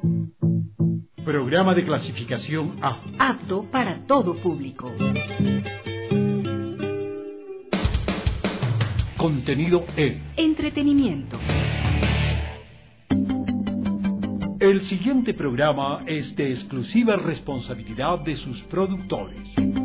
Programa de clasificación A. Apto para todo público. Contenido E. Entretenimiento. El siguiente programa es de exclusiva responsabilidad de sus productores.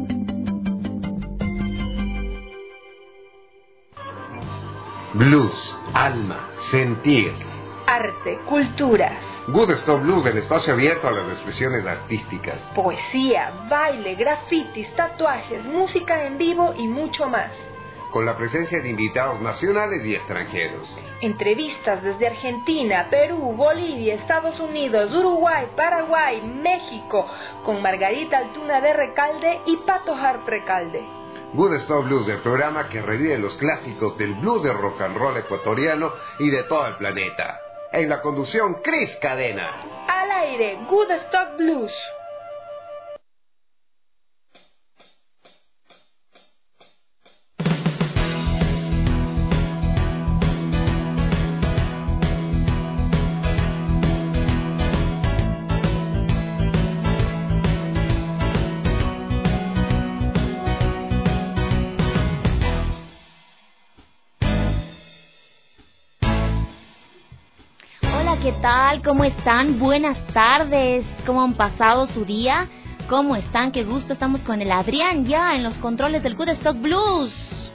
Blues, alma, sentir. Arte, culturas. Good Stop Blues, el espacio abierto a las expresiones artísticas. Poesía, baile, grafitis, tatuajes, música en vivo y mucho más. Con la presencia de invitados nacionales y extranjeros. Entrevistas desde Argentina, Perú, Bolivia, Estados Unidos, Uruguay, Paraguay, México, con Margarita Altuna de Recalde y Pato Harp Recalde. Good Stop Blues, el programa que revive los clásicos del blues de rock and roll ecuatoriano y de todo el planeta. En la conducción, Cris Cadena. Al aire, Good Stop Blues. ¿Qué tal? ¿Cómo están? Buenas tardes. ¿Cómo han pasado su día? ¿Cómo están? Qué gusto. Estamos con el Adrián ya en los controles del Good Stock Blues.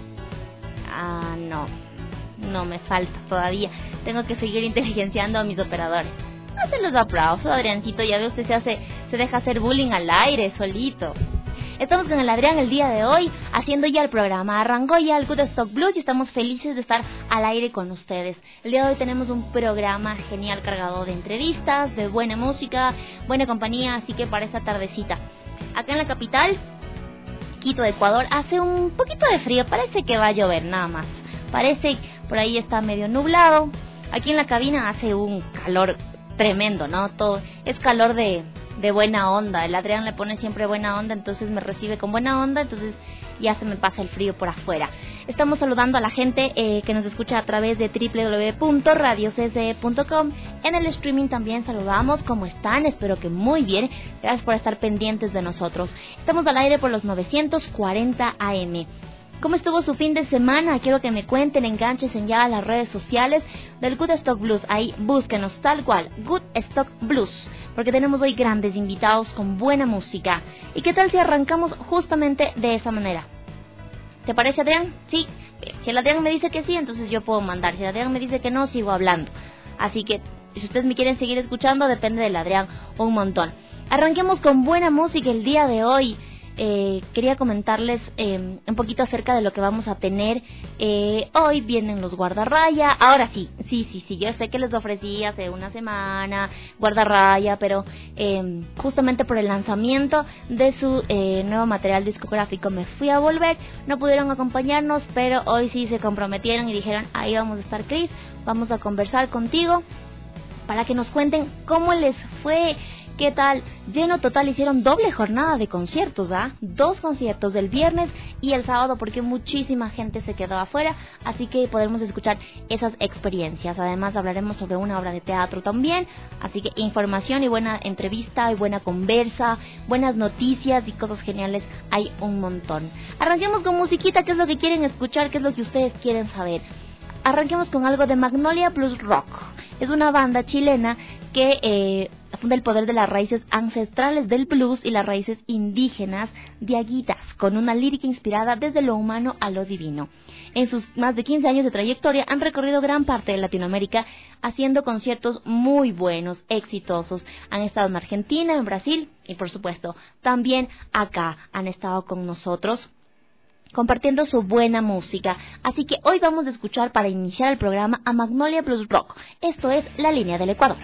No me falta todavía. Tengo que seguir inteligenciando a mis operadores. No se los aplauso, Adriancito. Ya ve, usted se deja hacer bullying al aire solito. Estamos con el Adrián el día de hoy, haciendo ya el programa. Arrancó ya el Good Stock Blues y estamos felices de estar al aire con ustedes. El día de hoy tenemos un programa genial cargado de entrevistas, de buena música, buena compañía, así que para esta tardecita. Acá en la capital, Quito, Ecuador, hace un poquito de frío, parece que va a llover nada más. Parece, por ahí está medio nublado. Aquí en la cabina hace un calor tremendo, ¿no? Todo es calor de buena onda. El Adrián le pone siempre buena onda, entonces me recibe con buena onda, entonces ya se me pasa el frío por afuera. Estamos saludando a la gente que nos escucha a través de www.radiocse.com. En el streaming también saludamos. ¿Cómo están? Espero que muy bien. Gracias por estar pendientes de nosotros. Estamos al aire por los 940 AM. ¿Cómo estuvo su fin de semana? Quiero que me cuenten, enganchen ya a las redes sociales del Good Stock Blues. Ahí búsquenos tal cual, Good Stock Blues, porque tenemos hoy grandes invitados con buena música. ¿Y qué tal si arrancamos justamente de esa manera? ¿Te parece, Adrián? Sí. Si el Adrián me dice que sí, entonces yo puedo mandar. Si el Adrián me dice que no, sigo hablando. Así que si ustedes me quieren seguir escuchando, depende del Adrián un montón. Arranquemos con buena música el día de hoy. Quería comentarles un poquito acerca de lo que vamos a tener. Hoy vienen los Guardarraya. Ahora sí, yo sé que les ofrecí hace una semana Guardarraya, pero justamente por el lanzamiento de su nuevo material discográfico me fui a volver. No pudieron acompañarnos, pero hoy sí se comprometieron y dijeron: ahí vamos a estar, Cris, vamos a conversar contigo para que nos cuenten cómo les fue. ¿Qué tal? Lleno total, hicieron doble jornada de conciertos, 2 conciertos, el viernes y el sábado, porque muchísima gente se quedó afuera, así que podremos escuchar esas experiencias. Además hablaremos sobre una obra de teatro también, así que información y buena entrevista y buena conversa, buenas noticias y cosas geniales hay un montón. Arranquemos con musiquita. ¿Qué es lo que quieren escuchar? ¿Qué es lo que ustedes quieren saber? Arranquemos con algo de Magnolia Blues Rock. Es una banda chilena que funda el poder de las raíces ancestrales del blues y las raíces indígenas diaguitas, con una lírica inspirada desde lo humano a lo divino. En sus más de 15 años de trayectoria han recorrido gran parte de Latinoamérica haciendo conciertos muy buenos, exitosos. Han estado en Argentina, en Brasil y por supuesto también acá han estado con nosotros compartiendo su buena música. Así que hoy vamos a escuchar, para iniciar el programa, a Magnolia Blues Rock. Esto es La Línea del Ecuador.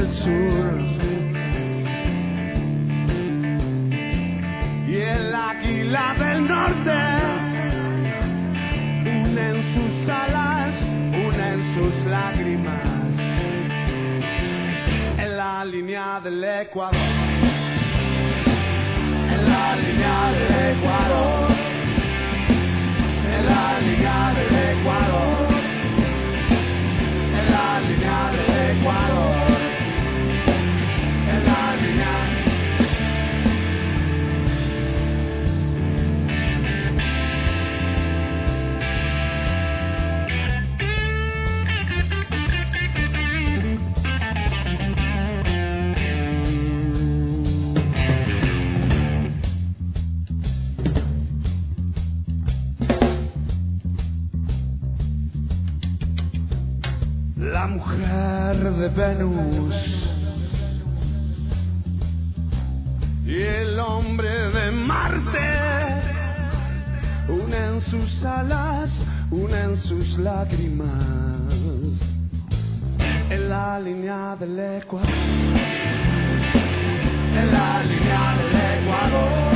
del sur y el águila del norte, una en sus alas, una en sus lágrimas, en la línea del Ecuador, en la línea del Ecuador, en la línea del Ecuador, en la línea del Ecuador, en la línea. La mujer de Venus y el hombre de Marte, una en sus alas, una en sus lágrimas, en la línea del Ecuador, en la línea del Ecuador,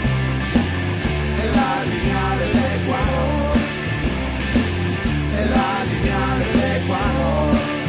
en la línea del Ecuador, en la línea del Ecuador.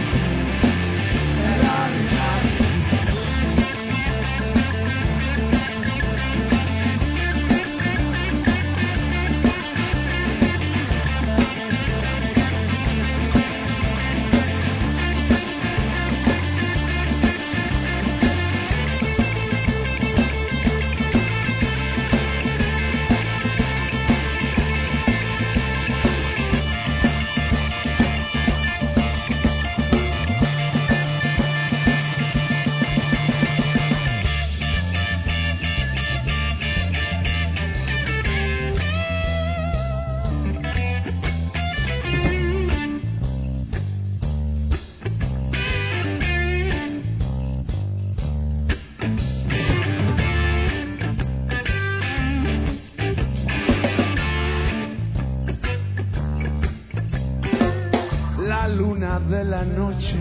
De la noche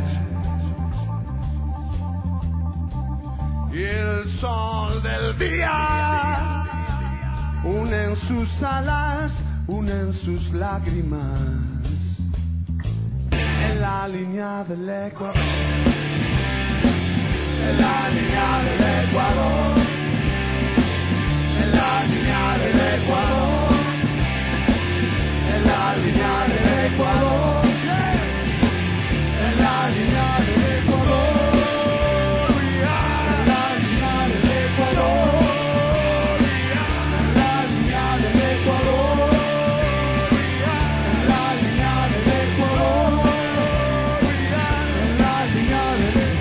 y el sol del día, una en sus alas, una en sus lágrimas, en la línea del Ecuador, en la línea del Ecuador, en la línea del Ecuador, en la línea del Ecuador. La línea del Ecuador, la línea del Ecuador, la línea del Ecuador, la línea del Ecuador, la línea del Ecuador.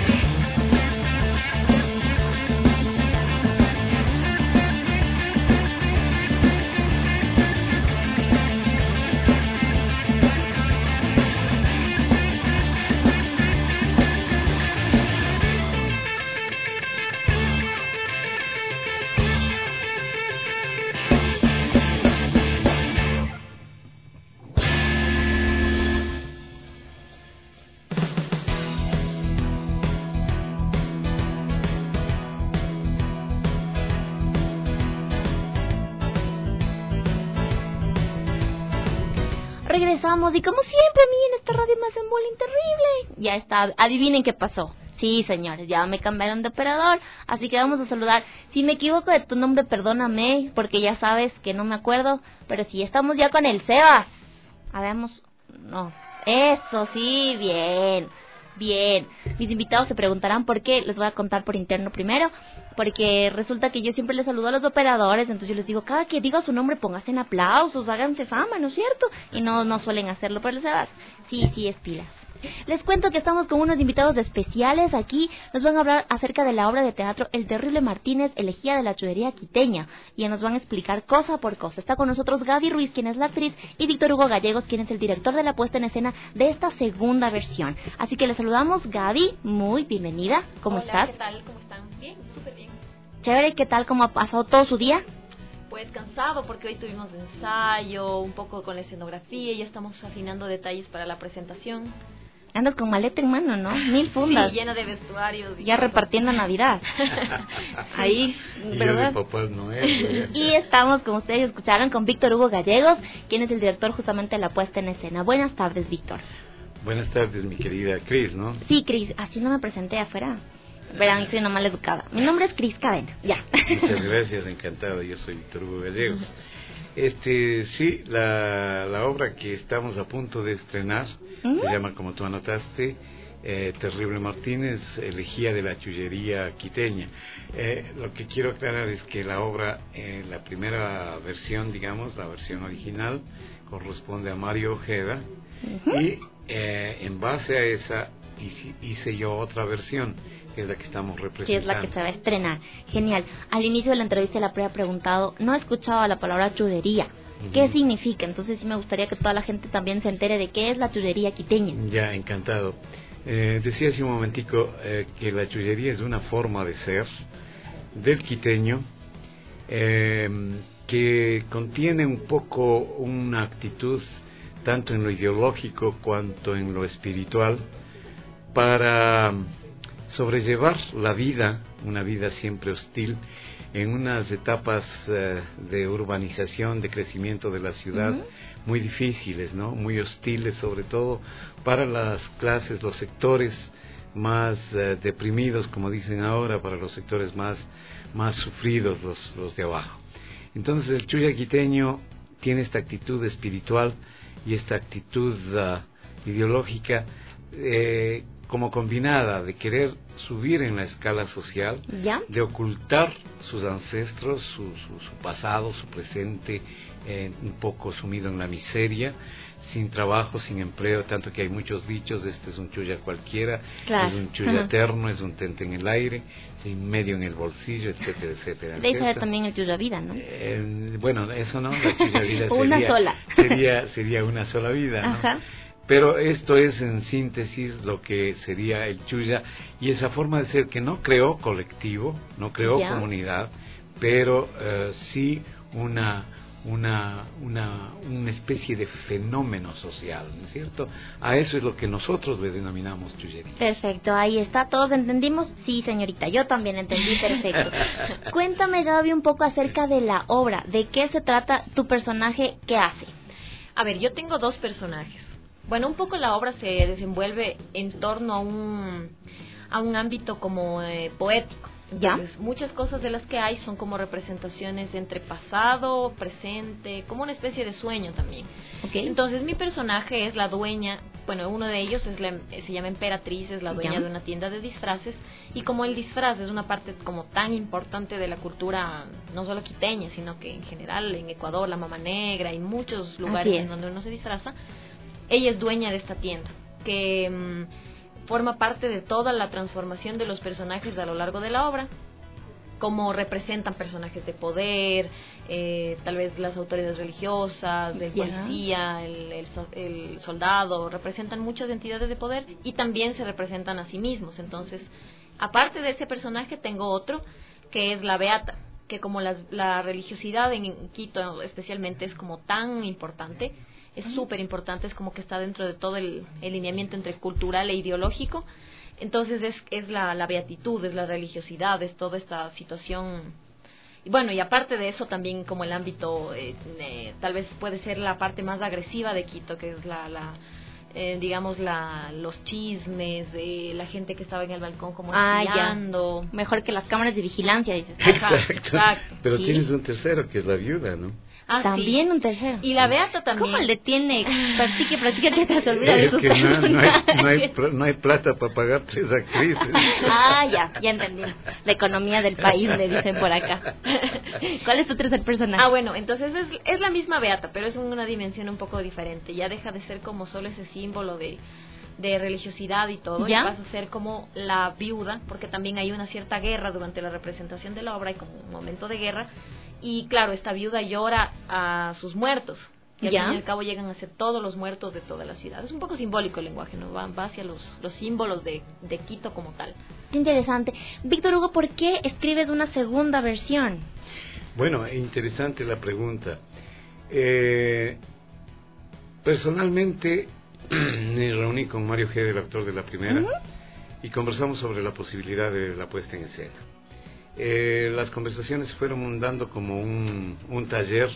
Regresamos y como siempre a mí en esta radio me hacen bullying terrible. Ya está, adivinen qué pasó. Sí, señores, ya me cambiaron de operador, así que vamos a saludar. Si me equivoco de tu nombre, perdóname, porque ya sabes que no me acuerdo, pero sí, estamos ya con el Sebas. Habemos, no, eso, sí, bien. Bien, mis invitados se preguntarán por qué, les voy a contar por interno primero, porque resulta que yo siempre les saludo a los operadores, entonces yo les digo, cada que diga su nombre pónganse en aplausos, háganse fama, ¿no es cierto? Y no suelen hacerlo, pero les vas, sí, es pilas. Les cuento que estamos con unos invitados especiales aquí. Nos van a hablar acerca de la obra de teatro El Terrible Martínez, elegía de la churrería quiteña, y nos van a explicar cosa por cosa. Está con nosotros Gaby Ruiz, quien es la actriz, y Víctor Hugo Gallegos, quien es el director de la puesta en escena de esta segunda versión. Así que les saludamos. Gaby, muy bienvenida. ¿Cómo estás? ¿Qué tal? ¿Cómo están? Bien, súper bien. Chévere, ¿qué tal? ¿Cómo ha pasado todo su día? Pues cansado porque hoy tuvimos ensayo, un poco con la escenografía, y ya estamos afinando detalles para la presentación. Andas con maleta en mano, ¿no? 1000 fundas. Sí, llena de vestuarios. Ya repartiendo Navidad. Ahí, ¿verdad? Y yo de Papá Noel. Y estamos, como ustedes escucharon, con Víctor Hugo Gallegos, quien es el director justamente de la puesta en escena. Buenas tardes, Víctor. Buenas tardes, mi querida Cris, ¿no? Sí, Cris, así no me presenté afuera. Verán, soy una mal educada. Mi nombre es Cris Cadena, ya. Muchas gracias, encantado. Yo soy Víctor Hugo Gallegos. Sí, la obra que estamos a punto de estrenar se llama, como tú anotaste, Terrible Martínez, elegía de la chullería quiteña. Lo que quiero aclarar es que la obra, la primera versión, digamos, la versión original, corresponde a Mario Ojeda, y en base a esa hice yo otra versión, que es la que estamos representando. Que es la que se va a estrenar. Genial. Al inicio de la entrevista le había preguntado, no he escuchado la palabra churrería. ¿Qué significa? Entonces sí me gustaría que toda la gente también se entere de qué es la churrería quiteña. Ya, encantado. Decía hace un momentico que la chullería es una forma de ser del quiteño que contiene un poco una actitud tanto en lo ideológico cuanto en lo espiritual para sobrellevar la vida, una vida siempre hostil, en unas etapas de urbanización, de crecimiento de la ciudad, muy difíciles, ¿no? Muy hostiles, sobre todo para las clases, los sectores más deprimidos, como dicen ahora, para los sectores más sufridos, los de abajo. Entonces el chulla quiteño tiene esta actitud espiritual y esta actitud ideológica como combinada de querer subir en la escala social, ¿ya? De ocultar sus ancestros, su pasado, su presente, un poco sumido en la miseria, sin trabajo, sin empleo, tanto que hay muchos dichos, este es un chulla cualquiera, claro. Es un chulla eterno, es un tente en el aire, sin medio en el bolsillo, etcétera, etcétera. De ahí sale también el chulla vida, ¿no? Bueno, eso no, la chulla vida una sola. sería una sola vida, ¿no? Ajá. Pero esto es en síntesis lo que sería el chulla y esa forma de ser que no creó colectivo, no creó comunidad, pero sí una especie de fenómeno social, ¿no es cierto? A eso es lo que nosotros le denominamos chullería. Perfecto, ahí está, ¿todos entendimos? Sí, señorita, yo también entendí, perfecto. Cuéntame, Gaby, un poco acerca de la obra, ¿de qué se trata tu personaje, qué hace? A ver, yo tengo dos personajes. Bueno, un poco la obra se desenvuelve en torno a un ámbito como poético. Entonces, muchas cosas de las que hay son como representaciones entre pasado, presente, como una especie de sueño también. Okay. Entonces, mi personaje es la dueña, bueno, uno de ellos se llama Emperatriz, es la dueña de una tienda de disfraces, y como el disfraz es una parte como tan importante de la cultura, no solo quiteña, sino que en general en Ecuador, la Mama Negra y muchos lugares en donde uno se disfraza, ella es dueña de esta tienda, que forma parte de toda la transformación de los personajes a lo largo de la obra, como representan personajes de poder, tal vez las autoridades religiosas, el policía, el soldado, representan muchas entidades de poder y también se representan a sí mismos. Entonces, aparte de ese personaje, tengo otro, que es la Beata, que como la religiosidad en Quito especialmente es como tan importante, es súper importante, es como que está dentro de todo el lineamiento entre cultural e ideológico. Entonces es la beatitud, es la religiosidad, es toda esta situación. Y bueno, y aparte de eso también como el ámbito, tal vez puede ser la parte más agresiva de Quito, que es digamos los chismes de la gente que estaba en el balcón como espiando. Mejor que las cámaras de vigilancia, dices. Exacto. Pero tienes un tercero que es la viuda, ¿no? También un tercero. Y la Beata también. ¿Cómo le tiene? Practica que te olvida de es sus que no hay plata para pagar 3 actrices. Ya entendí. La economía del país, le dicen por acá. ¿Cuál es tu tercer personaje? Bueno, entonces es la misma Beata, pero es una dimensión un poco diferente. Ya deja de ser como solo ese símbolo de religiosidad y todo, y vas a ser como la viuda, porque también hay una cierta guerra durante la representación de la obra, hay como un momento de guerra. Y claro, esta viuda llora a sus muertos. Y al fin y al cabo llegan a ser todos los muertos de toda la ciudad. Es un poco simbólico el lenguaje, ¿no? Va hacia los símbolos de Quito como tal. Qué interesante. Víctor Hugo, ¿por qué escribes una segunda versión? Bueno, interesante la pregunta. Personalmente me reuní con Mario G., el autor de la primera, y conversamos sobre la posibilidad de la puesta en escena. Las conversaciones fueron dando como un taller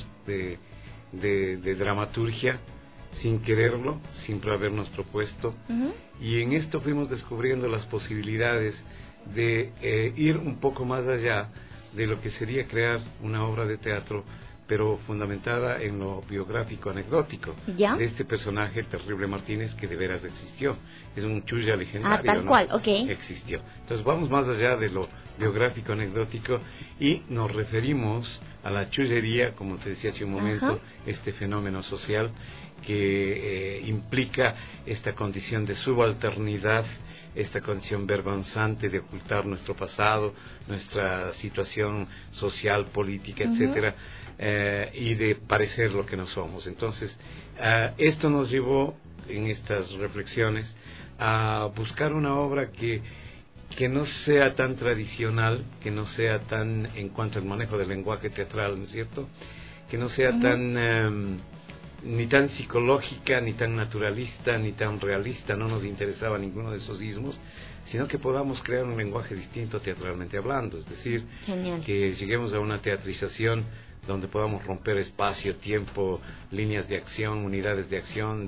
de dramaturgia, sin quererlo, sin habernos propuesto, y en esto fuimos descubriendo las posibilidades de ir un poco más allá de lo que sería crear una obra de teatro, pero fundamentada en lo biográfico anecdótico de este personaje Terrible Martínez, que de veras existió. Es un chulla legendario, tal cual, ok. Existió. Entonces vamos más allá de lo biográfico anecdótico y nos referimos a la chullería, como te decía hace un momento, este fenómeno social que implica esta condición de subalternidad, esta condición vergonzante de ocultar nuestro pasado, nuestra situación social, política, etcétera, y de parecer lo que no somos. Entonces, esto nos llevó en estas reflexiones a buscar una obra que no sea tan tradicional, que no sea tan, en cuanto al manejo del lenguaje teatral, ¿no es cierto?, que no sea tan ni tan psicológica, ni tan naturalista, ni tan realista. No nos interesaba ninguno de esos ismos, sino que podamos crear un lenguaje distinto teatralmente hablando, es decir, que lleguemos a una teatrización donde podamos romper espacio, tiempo, líneas de acción, unidades de acción,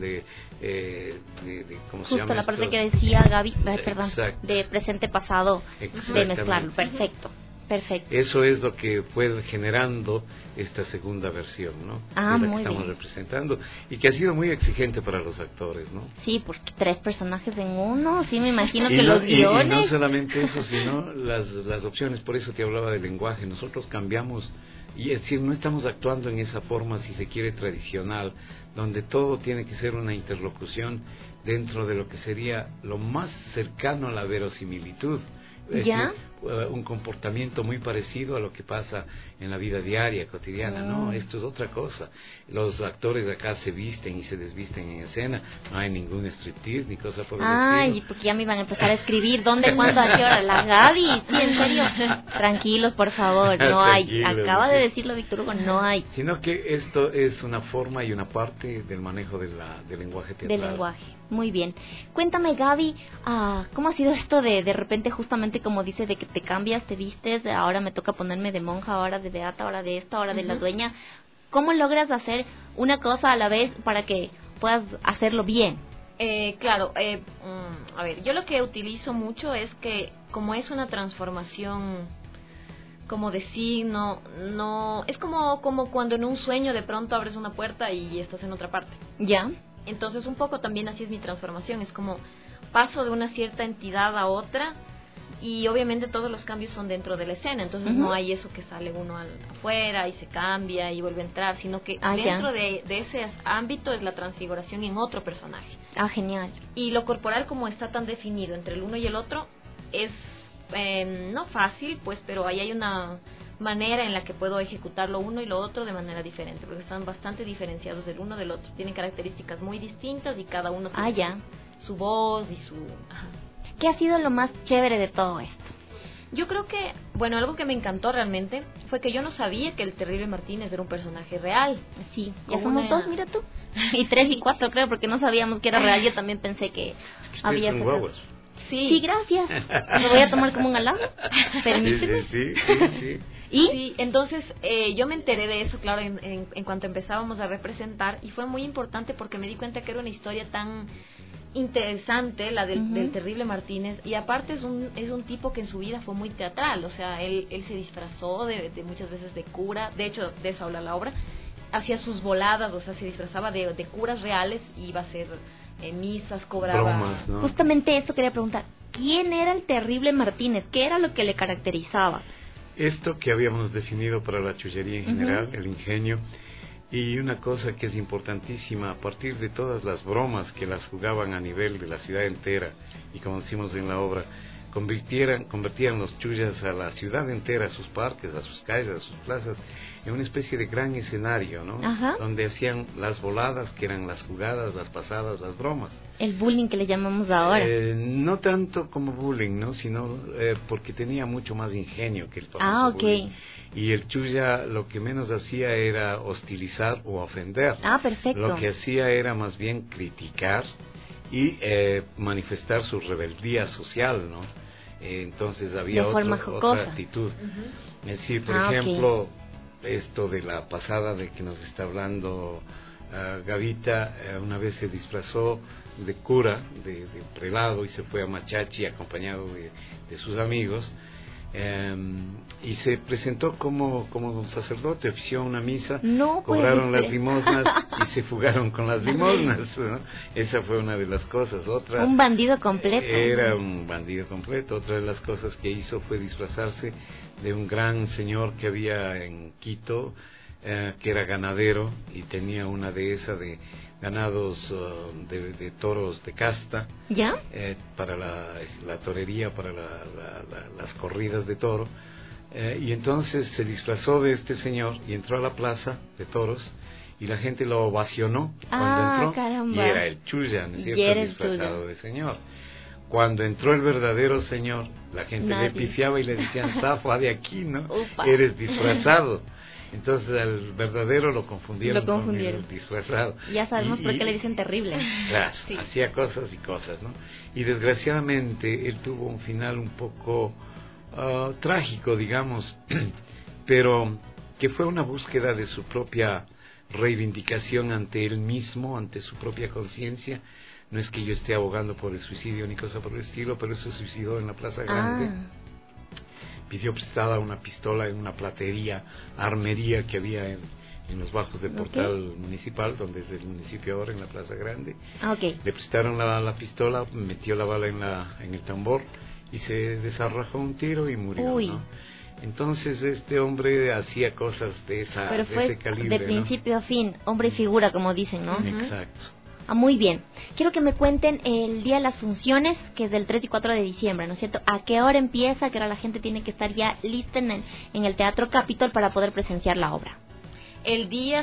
¿cómo se llama? Justo la parte que decía Gaby, perdón, de presente pasado, de mezclarlo, perfecto. Eso es lo que fue generando esta segunda versión, ¿no? Ah, de la muy que estamos bien. representando, y que ha sido muy exigente para los actores, ¿no? Sí, porque 3 personajes en uno, sí, me imagino que los guiones... Y no solamente eso, sino las opciones. Por eso te hablaba del lenguaje. Nosotros cambiamos, y es decir, no estamos actuando en esa forma, si se quiere, tradicional, donde todo tiene que ser una interlocución dentro de lo que sería lo más cercano a la verosimilitud. ¿Ya? Un comportamiento muy parecido a lo que pasa en la vida diaria, cotidiana. No, esto es otra cosa. Los actores de acá se visten y se desvisten en escena, no hay ningún striptease ni cosa por el estilo. Ay, porque ya me iban a empezar a escribir ¿dónde, cuándo, a qué hora? La Gaby, sí, en serio. Tranquilos, por favor, no hay. Acaba de decirlo Víctor Hugo, no hay. Sino que esto es una forma y una parte del manejo del lenguaje teatral. Del lenguaje, muy bien. Cuéntame, Gaby, ¿cómo ha sido esto de repente, justamente como dice, de que te cambias, te vistes, ahora me toca ponerme de monja, ahora de beata, ahora de esta, ahora de la dueña? ¿Cómo logras hacer una cosa a la vez para que puedas hacerlo bien? Claro, a ver, yo lo que utilizo mucho es que como es una transformación como de signo, no es como cuando en un sueño de pronto abres una puerta y estás en otra parte. ¿Ya? Entonces un poco también así es mi transformación, es como paso de una cierta entidad a otra, y obviamente todos los cambios son dentro de la escena, entonces no hay eso que sale uno afuera y se cambia y vuelve a entrar, sino que dentro de ese ámbito es la transfiguración en otro personaje. Ah, genial. Y lo corporal, como está tan definido entre el uno y el otro, es no fácil, pues, pero ahí hay una manera en la que puedo ejecutar lo uno y lo otro de manera diferente, porque están bastante diferenciados del uno del otro, tienen características muy distintas y cada uno tiene su voz y su... ¿Qué ha sido lo más chévere de todo esto? Yo creo que, bueno, algo que me encantó realmente fue que yo no sabía que el Terrible Martínez era un personaje real. Sí, ya somos 2, mira tú. Y 3 y 4 creo, porque no sabíamos que era real. Yo también pensé que había... Sí, gracias. Me voy a tomar como un halago. Permíteme. Sí. ¿Y? Sí, entonces yo me enteré de eso, claro, en cuanto empezábamos a representar, y fue muy importante porque me di cuenta que era una historia tan interesante, la del Terrible Martínez, y aparte es un tipo que en su vida fue muy teatral, o sea, él se disfrazó de muchas veces de cura, de hecho de eso habla la obra, hacía sus voladas, o sea, se disfrazaba de curas reales, iba a hacer misas, cobraba... Bromas, ¿no? Justamente eso quería preguntar, ¿quién era el Terrible Martínez? ¿Qué era lo que le caracterizaba? Esto que habíamos definido para la chullería en general, el ingenio, y una cosa que es importantísima, a partir de todas las bromas que las jugaban a nivel de la ciudad entera, y como decimos en la obra, convertían los chullas a la ciudad entera, a sus parques, a sus calles, a sus plazas, en una especie de gran escenario, ¿no? Donde hacían las voladas, que eran las jugadas, las pasadas, las bromas. El bullying que le llamamos ahora. No tanto como bullying, ¿no? Sino porque tenía mucho más ingenio que el bullying. Y el chulla lo que menos hacía era hostilizar o ofender. Perfecto. Lo que hacía era más bien criticar y manifestar su rebeldía social, ¿no? Entonces había otra actitud. Es decir, por ejemplo, esto de la pasada de que nos está hablando Gavita, una vez se disfrazó de cura, de prelado, y se fue a Machachi acompañado de sus amigos, y se presentó como sacerdote, ofició una misa, cobraron las limosnas y se fugaron con las limosnas, ¿no? Esa fue una de las cosas. Otra, un bandido completo. Era un bandido completo. Otra de las cosas que hizo fue disfrazarse de un gran señor que había en Quito, que era ganadero y tenía una dehesa de ganados de toros de casta, ¿ya? Para la torería, para las corridas de toro, y entonces se disfrazó de este señor y entró a la plaza de toros y la gente lo ovacionó cuando entró. Caramba. Y era el Chuya, ¿no es cierto? Disfrazado de señor. Cuando entró el verdadero señor, la gente le pifiaba y le decían, zafa de aquí, ¿no? Upa. Eres disfrazado. Entonces al verdadero lo confundieron con el disfrazado. Ya sabemos por qué le dicen terrible. Claro, hacía cosas y cosas, ¿no? Y desgraciadamente él tuvo un final un poco trágico, digamos, pero que fue una búsqueda de su propia reivindicación ante él mismo, ante su propia conciencia. No es que yo esté abogando por el suicidio ni cosa por el estilo, pero él se suicidó en la Plaza Grande. Pidió prestada una pistola en una platería, armería que había en los bajos del portal municipal, donde es el municipio ahora, en la Plaza Grande. Le prestaron la pistola, metió la bala en el tambor y se desarrajó un tiro y murió, ¿no? Entonces este hombre hacía cosas de ese calibre. De principio a fin, hombre y figura, como dicen, ¿no? Exacto. Muy bien. Quiero que me cuenten el día de las funciones, que es del 3 y 4 de diciembre, ¿no es cierto? ¿A qué hora empieza? ¿A qué hora la gente tiene que estar ya lista en el Teatro Capitol para poder presenciar la obra? El día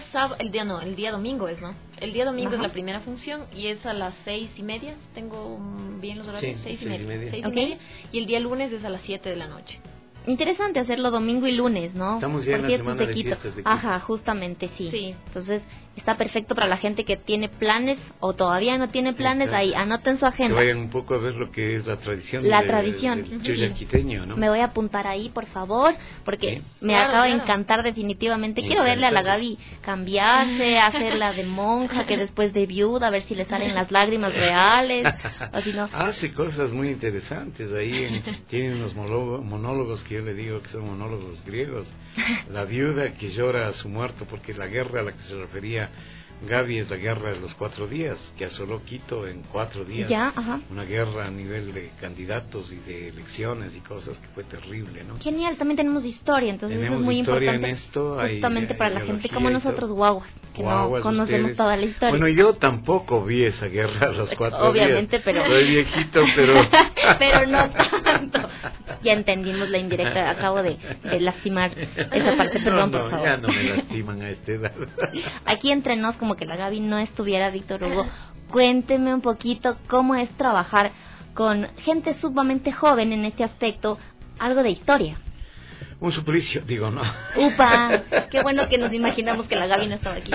domingo es, ¿no? El día domingo es la primera función y es a las 6:30. Tengo bien los horarios. 6:30. Y el día lunes es a las 7 de la noche. Interesante hacerlo domingo y lunes, ¿no? Estamos ya en la semana de fiestas de Quito. Ajá, justamente, sí. Entonces, está perfecto para la gente que tiene planes o todavía no tiene planes. Exacto. Ahí, anoten su agenda. Que vayan un poco a ver lo que es la tradición. Del Chuya quiteño, ¿no? Me voy a apuntar ahí, por favor, porque me acaba de encantar definitivamente. Quiero verle a la Gaby cambiarse, hacerla de monja, que después de viuda, a ver si le salen las lágrimas reales. O si no. Hace cosas muy interesantes ahí. Tiene unos monólogos que yo le digo que son monólogos griegos. La viuda que llora a su muerto, porque la guerra a la que se refería Gaby es la guerra de los 4 días, que asoló Quito en 4 días. Una guerra a nivel de candidatos y de elecciones y cosas que fue terrible, ¿no? Genial, también tenemos historia, entonces eso es muy importante. En esto, justamente para la gente como nosotros, guaguas, que no conocemos ustedes. Toda la historia. Bueno, yo tampoco vi esa guerra a los 4 días. Obviamente, pero... Soy viejito, pero... pero no tanto. Ya entendimos la indirecta, acabo de lastimar esa parte, perdón, por favor. Ya no me lastiman a esta edad. Aquí entre nos, como que la Gaby no estuviera, Víctor Hugo, cuénteme un poquito cómo es trabajar con gente sumamente joven en este aspecto, algo de historia. Un suplicio, digo, ¿no? ¡Upa! Qué bueno que nos imaginamos que la Gaby no estaba aquí.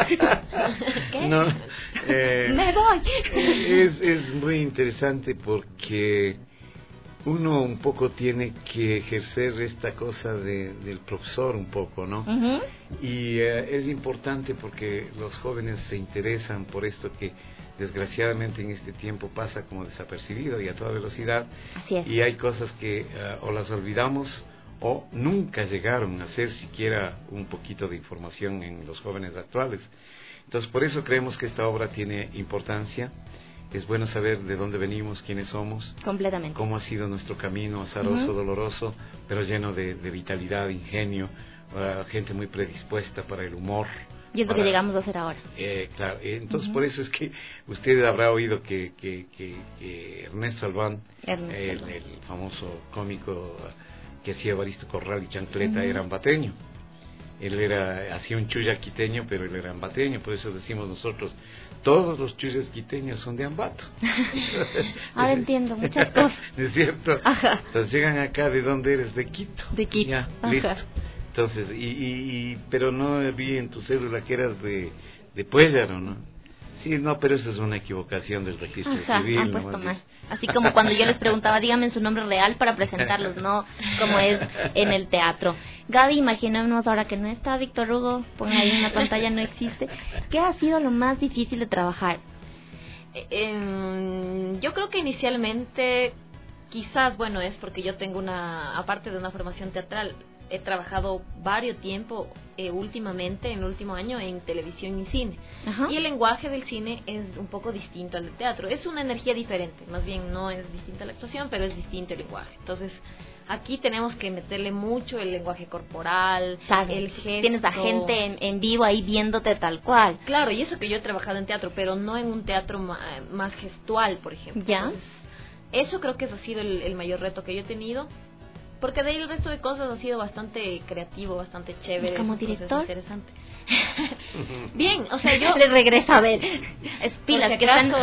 ¿Qué? No, ¡me voy! Es muy interesante porque uno un poco tiene que ejercer esta cosa del profesor un poco, ¿no? Y es importante porque los jóvenes se interesan por esto que desgraciadamente en este tiempo pasa como desapercibido y a toda velocidad. Así es. Y hay cosas que o las olvidamos o nunca llegaron a ser siquiera un poquito de información en los jóvenes actuales. Entonces por eso creemos que esta obra tiene importancia. Es bueno saber de dónde venimos, quiénes somos, completamente, cómo ha sido nuestro camino, azaroso, doloroso, pero lleno de vitalidad, ingenio, gente muy predispuesta para el humor. Y es lo que llegamos a hacer ahora. Claro, entonces por eso es que usted habrá oído que Ernesto Albán, el famoso cómico que hacía Evaristo Corral y Chancleta, era ambateño. Él hacía un chuya quiteño, pero él era ambateño, por eso decimos nosotros, todos los chuyas quiteños son de Ambato. Ahora entiendo muchas cosas. ¿Es cierto? Ajá. Entonces llegan acá, ¿de dónde eres? De Quito. De Quito. Ya, listo. Entonces, pero no vi en tu cédula que eras de Puéllaro, ¿no? Sí, no, pero eso es una equivocación del registro civil. Han puesto mal. Así como cuando yo les preguntaba, dígame su nombre real para presentarlos, no como es en el teatro. Gaby, imaginémonos ahora que no está Víctor Hugo, ponga ahí en la pantalla, no existe. ¿Qué ha sido lo más difícil de trabajar? Yo creo que inicialmente, quizás, bueno, es porque yo tengo aparte de una formación teatral, he trabajado varios tiempo últimamente, en el último año, en televisión y cine. Ajá. Y el lenguaje del cine es un poco distinto al del teatro. Es una energía diferente, más bien no es distinta la actuación, pero es distinto el lenguaje. Entonces, aquí tenemos que meterle mucho el lenguaje corporal, el gesto. Tienes a gente en vivo ahí viéndote tal cual. Claro, y eso que yo he trabajado en teatro, pero no en un teatro más gestual, por ejemplo. ¿Ya? Entonces, eso creo que ha sido el mayor reto que yo he tenido. Porque de ahí el resto de cosas ha sido bastante creativo, bastante chévere. ¿Como director? Interesante. Bien, o sea, yo... Les regreso a ver. Pilas, que están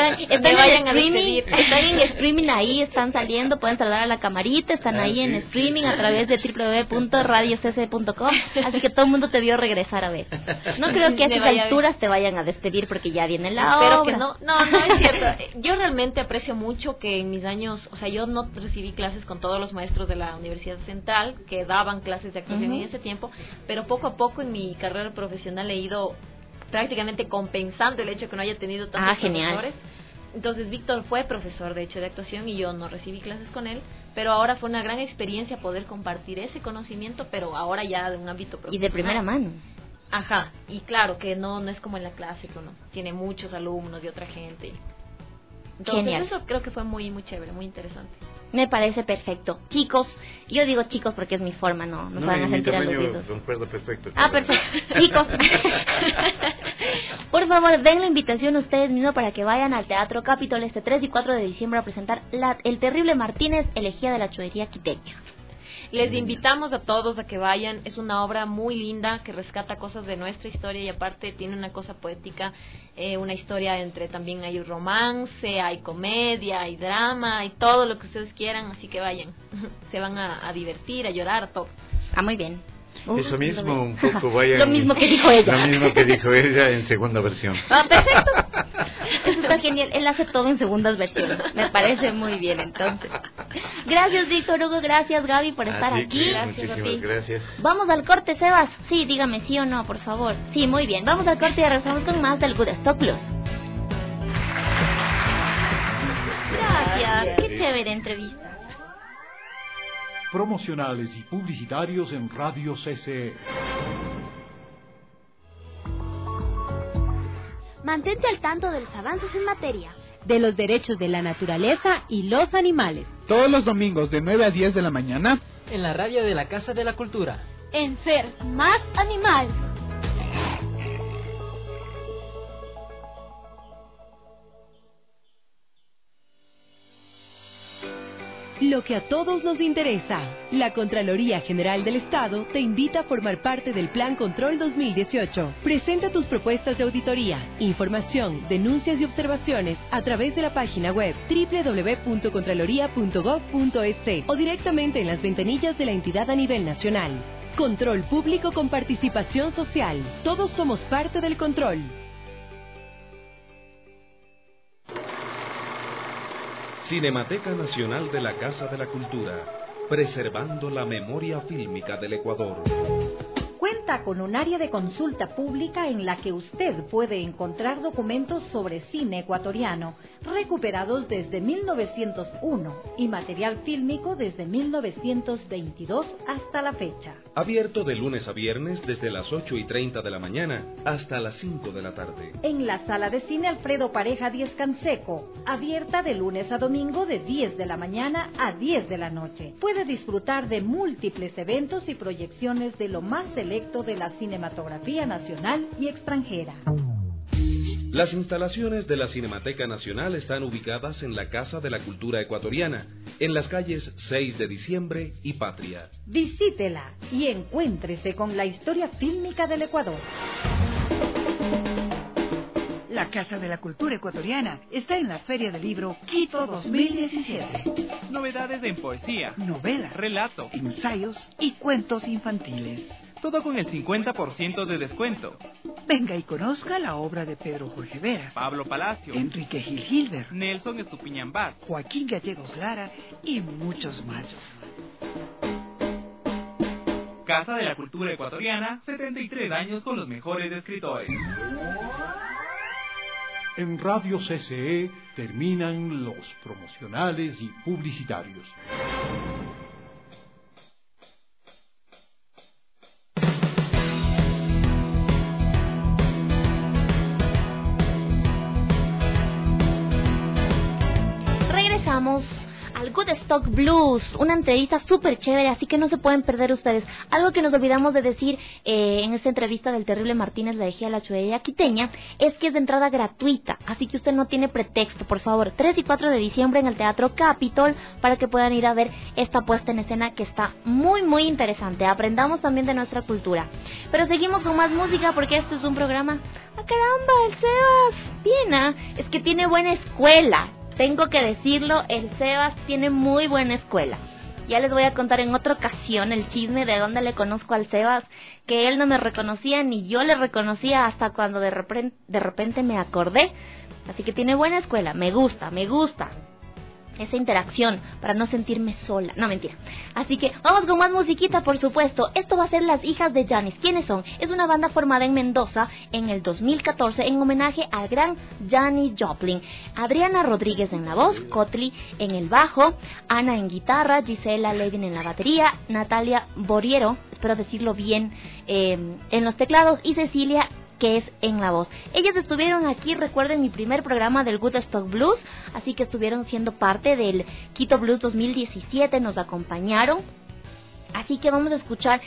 en streaming ahí, están saliendo, pueden saludar a la camarita, están ahí en streaming a través de www.radiocc.com, así que todo el mundo te vio regresar a ver. No creo que a estas alturas te vayan a despedir porque ya viene la obra. Espero que no es cierto. Yo realmente aprecio mucho que en mis años, o sea, yo no recibí clases con todos los maestros de la Universidad Central que daban clases de actuación en ese tiempo, pero poco a poco en mi carrera profesional he ido prácticamente compensando el hecho de que no haya tenido tantos profesores. Entonces Víctor fue profesor de hecho de actuación y yo no recibí clases con él, pero ahora fue una gran experiencia poder compartir ese conocimiento, pero ahora ya de un ámbito profesional. Y de primera mano. Ajá, y claro que no es como en la clase que uno tiene muchos alumnos de otra gente. Entonces genial. Eso creo que fue muy muy chévere, muy interesante. Me parece perfecto. Chicos, yo digo chicos porque es mi forma, no van a sentir aludidos. Concuerdo perfecto. Perfecto. Chicos, por favor, den la invitación ustedes mismos para que vayan al Teatro Capitol este 3 y 4 de diciembre a presentar El Terrible Martínez, elegía de la Chuería Quiteña. Les invitamos a todos a que vayan. Es una obra muy linda que rescata cosas de nuestra historia y aparte tiene una cosa poética, una historia entre también hay romance, hay comedia, hay drama, hay todo lo que ustedes quieran, así que vayan. Se van a divertir, a llorar, todo. Muy bien. Eso mismo, un poco vayan. Lo mismo que dijo ella. Lo mismo que dijo ella en segunda versión. Perfecto. Eso está genial. Él hace todo en segundas versiones. Me parece muy bien, entonces. Gracias, Víctor Hugo. Gracias, Gaby, por estar aquí. Muchísimas gracias. Vamos al corte, Sebas. Sí, dígame sí o no, por favor. Sí, muy bien. Vamos al corte y regresamos con más del Good Stock Plus. Gracias. Qué chévere entrevista. Promocionales y publicitarios en Radio CC. Mantente al tanto de los avances en materia de los derechos de la naturaleza y los animales. Todos los domingos de 9 a 10 de la mañana en la radio de la Casa de la Cultura. En Ser Más Animal. Lo que a todos nos interesa. La Contraloría General del Estado te invita a formar parte del Plan Control 2018. Presenta tus propuestas de auditoría, información, denuncias y observaciones a través de la página web www.contraloría.gov.es o directamente en las ventanillas de la entidad a nivel nacional. Control público con participación social. Todos somos parte del control. Cinemateca Nacional de la Casa de la Cultura, preservando la memoria fílmica del Ecuador. Cuenta con un área de consulta pública en la que usted puede encontrar documentos sobre cine ecuatoriano, recuperados desde 1901 y material fílmico desde 1922 hasta la fecha. Abierto de lunes a viernes desde las 8:30 de la mañana hasta las 5 de la tarde. En la sala de cine Alfredo Pareja 10 Canseco, abierta de lunes a domingo de 10 de la mañana a 10 de la noche. Puede disfrutar de múltiples eventos y proyecciones de lo más selecto de la cinematografía nacional y extranjera. Las instalaciones de la Cinemateca Nacional están ubicadas en la Casa de la Cultura Ecuatoriana, en las calles 6 de Diciembre y Patria. Visítela y encuéntrese con la historia fílmica del Ecuador. La Casa de la Cultura Ecuatoriana está en la Feria del Libro Quito 2017. Novedades en poesía, novela, relato, ensayos y cuentos infantiles. Todo con el 50% de descuento. Venga y conozca la obra de Pedro Jorge Vera, Pablo Palacio, Enrique Gil Gilbert, Nelson Estupiñán Vaz, Joaquín Gallegos Lara y muchos más. Casa de la Cultura Ecuatoriana, 73 años con los mejores escritores. En Radio CCE terminan los promocionales y publicitarios. Regresamos al Good Stock Blues, una entrevista súper chévere, así que no se pueden perder ustedes. Algo que nos olvidamos de decir en esta entrevista del Terrible Martínez, la Ejía de la Chuería Quiteña, es que es de entrada gratuita, así que usted no tiene pretexto, por favor. 3 y 4 de diciembre en el Teatro Capitol, para que puedan ir a ver esta puesta en escena que está muy, muy interesante. Aprendamos también de nuestra cultura. Pero seguimos con más música, porque esto es un programa... ¡Ah, caramba, el Sebas! Bien, es que tiene buena escuela. Tengo que decirlo, el Sebas tiene muy buena escuela. Ya les voy a contar en otra ocasión el chisme de dónde le conozco al Sebas, que él no me reconocía ni yo le reconocía hasta cuando de repente me acordé. Así que tiene buena escuela, me gusta esa interacción para no sentirme sola. No, mentira. Así que vamos con más musiquita, por supuesto. Esto va a ser Las Hijas de Janis. ¿Quiénes son? Es una banda formada en Mendoza en el 2014 en homenaje al gran Janis Joplin. Adriana Rodríguez en la voz, Cotli en el bajo, Ana en guitarra, Gisela Levin en la batería, Natalia Boriero, espero decirlo bien, en los teclados, y Cecilia, que es en la voz. Ellas estuvieron aquí, recuerden, mi primer programa del Good Stock Blues, así que estuvieron siendo parte del Quito Blues 2017, nos acompañaron. Así que vamos a escuchar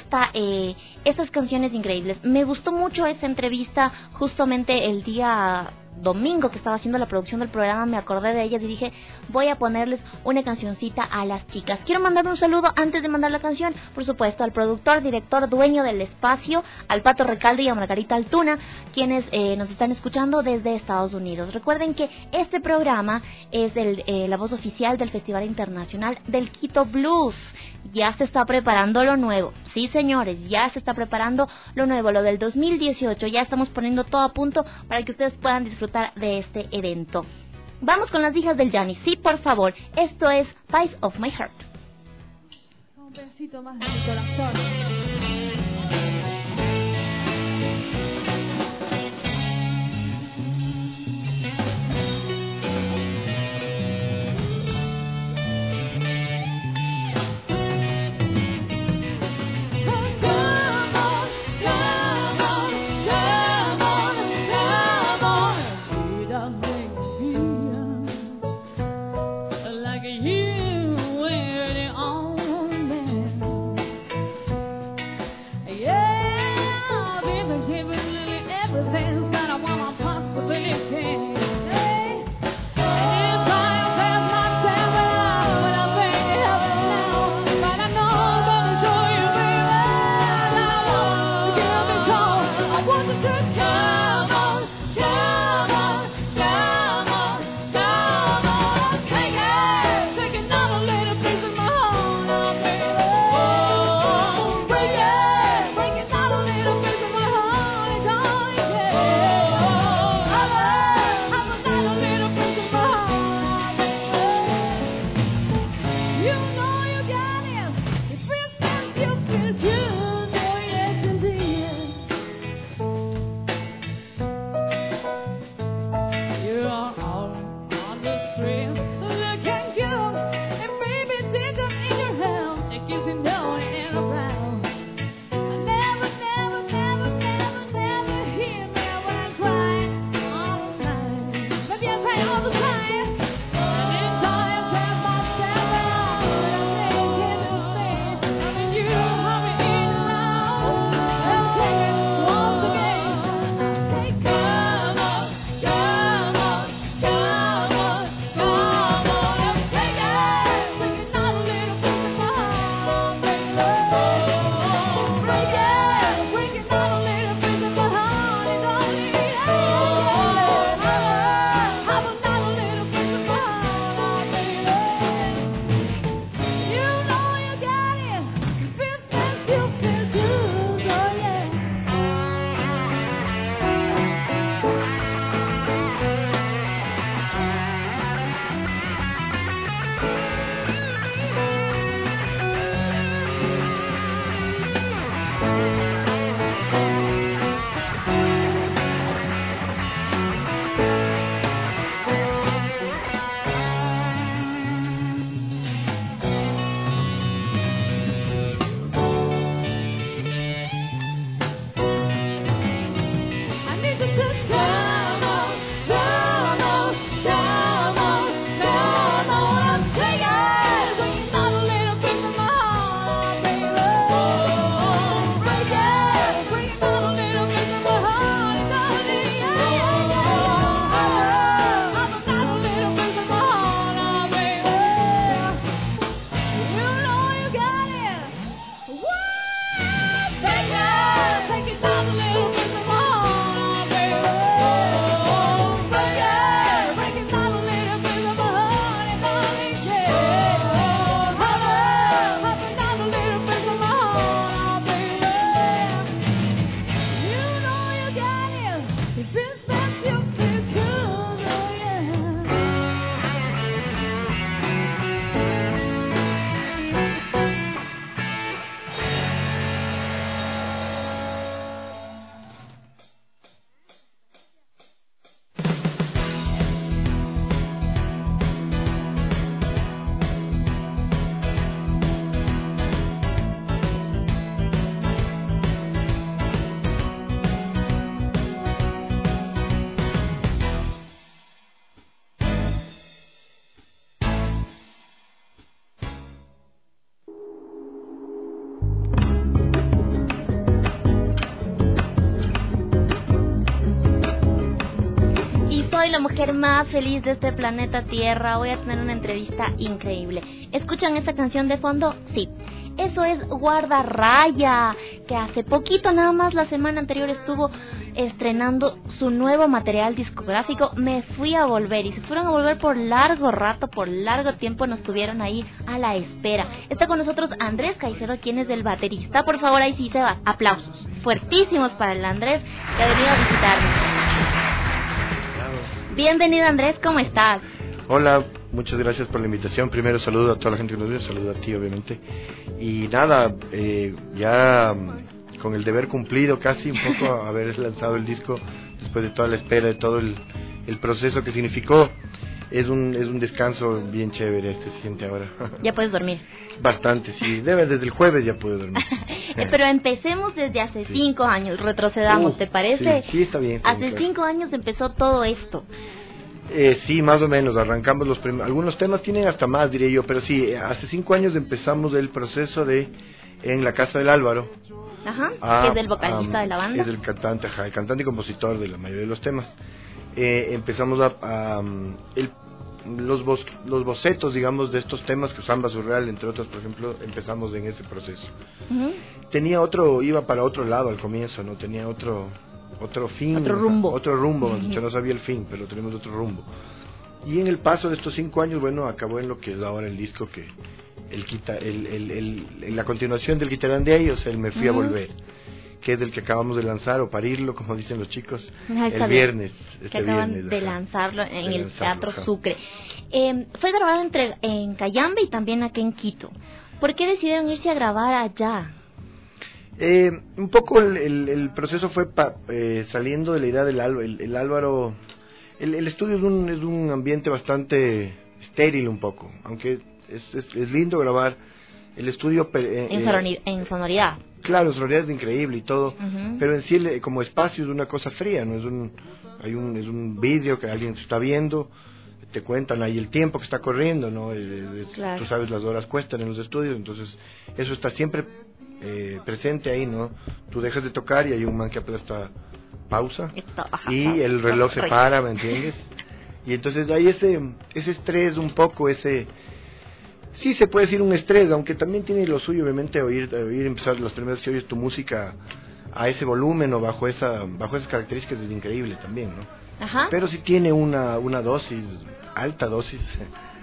estas canciones increíbles. Me gustó mucho esta entrevista, justamente el día domingo que estaba haciendo la producción del programa, me acordé de ellas y dije, voy a ponerles una cancioncita a las chicas. Quiero mandarle un saludo antes de mandar la canción, por supuesto, al productor, director, dueño del espacio, al Pato Recalde y a Margarita Altuna, quienes nos están escuchando desde Estados Unidos. Recuerden que este programa es la voz oficial del Festival Internacional del Quito Blues. Ya se está preparando lo nuevo. Sí, señores, ya se está preparando lo nuevo, lo del 2018. Ya estamos poniendo todo a punto para que ustedes puedan disfrutar de este evento. Vamos con Las Hijas del Janis. Sí, por favor. Esto es Piece of My Heart. Un pedacito más de mi corazón. soy la mujer más feliz de este planeta Tierra. Voy a tener una entrevista increíble. ¿Escuchan esta canción de fondo? Sí. Eso es Guardarraya, que hace poquito, nada más la semana anterior, estuvo estrenando su nuevo material discográfico, Me Fui a Volver. Y se fueron a volver por largo rato, por largo tiempo, nos tuvieron ahí a la espera. Está con nosotros Andrés Caicedo, quien es el baterista. Por favor, ahí sí se va. Aplausos fuertísimos para el Andrés, que ha venido a visitarnos. Bienvenido, Andrés, ¿cómo estás? Hola, muchas gracias por la invitación. Primero saludo a toda la gente que nos ve, saludo a ti obviamente. Y nada, ya con el deber cumplido casi, un poco haber lanzado el disco después de toda la espera, de todo el proceso que significó. Es un descanso bien chévere, se siente ahora. ¿Ya puedes dormir? Bastante, sí, desde el jueves ya puedo dormir. Pero empecemos desde hace 5 años, retrocedamos, ¿te parece? Sí, está bien. Hace 5 años empezó todo esto. Sí, más o menos, arrancamos algunos temas tienen hasta más, diría yo, pero sí, hace 5 años empezamos el proceso en la casa del Álvaro. Ajá, que es el vocalista de la banda. Es el cantante y compositor de la mayoría de los temas. Empezamos los bocetos, digamos, de estos temas, que Samba Surreal, entre otros, por ejemplo, empezamos en ese proceso. Tenía iba para otro lado al comienzo, ¿no? Tenía otro fin, otro rumbo, yo no sabía el fin, pero tenemos otro rumbo. Y en el paso de estos 5 años, bueno, acabó en lo que es ahora el disco, que la continuación del Guitarán de ellos, el Me Fui a Volver, que es el que acabamos de lanzar, o parirlo, como dicen los chicos, el viernes. Que acaban de lanzarlo en el Teatro Sucre. Fue grabado en Cayambe y también aquí en Quito. ¿Por qué decidieron irse a grabar allá? Un poco el proceso fue saliendo de la idea del Álvaro. El estudio es un ambiente bastante estéril un poco, aunque es lindo grabar. El estudio en sonoridad. Claro, sonoridad es increíble y todo, pero en sí como espacio es una cosa fría, no es un vídeo que alguien está viendo, te cuentan ahí el tiempo que está corriendo, no claro. Tú sabes, las horas cuestan en los estudios, entonces eso está siempre presente ahí, ¿no? Tú dejas de tocar y hay un man que aplasta pausa y el reloj se para, ¿me entiendes? Y entonces hay ese estrés un poco, sí se puede decir un estrés, aunque también tiene lo suyo, obviamente, oír empezar las primeras que oyes tu música a ese volumen o bajo esas características es increíble también, ¿no? Ajá. Pero sí tiene una alta dosis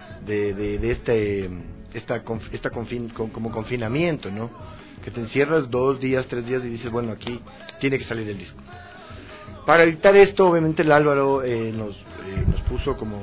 como confinamiento, ¿no? Que te encierras 2 días, 3 días y dices, bueno, aquí tiene que salir el disco. Para evitar esto, obviamente el Álvaro nos puso como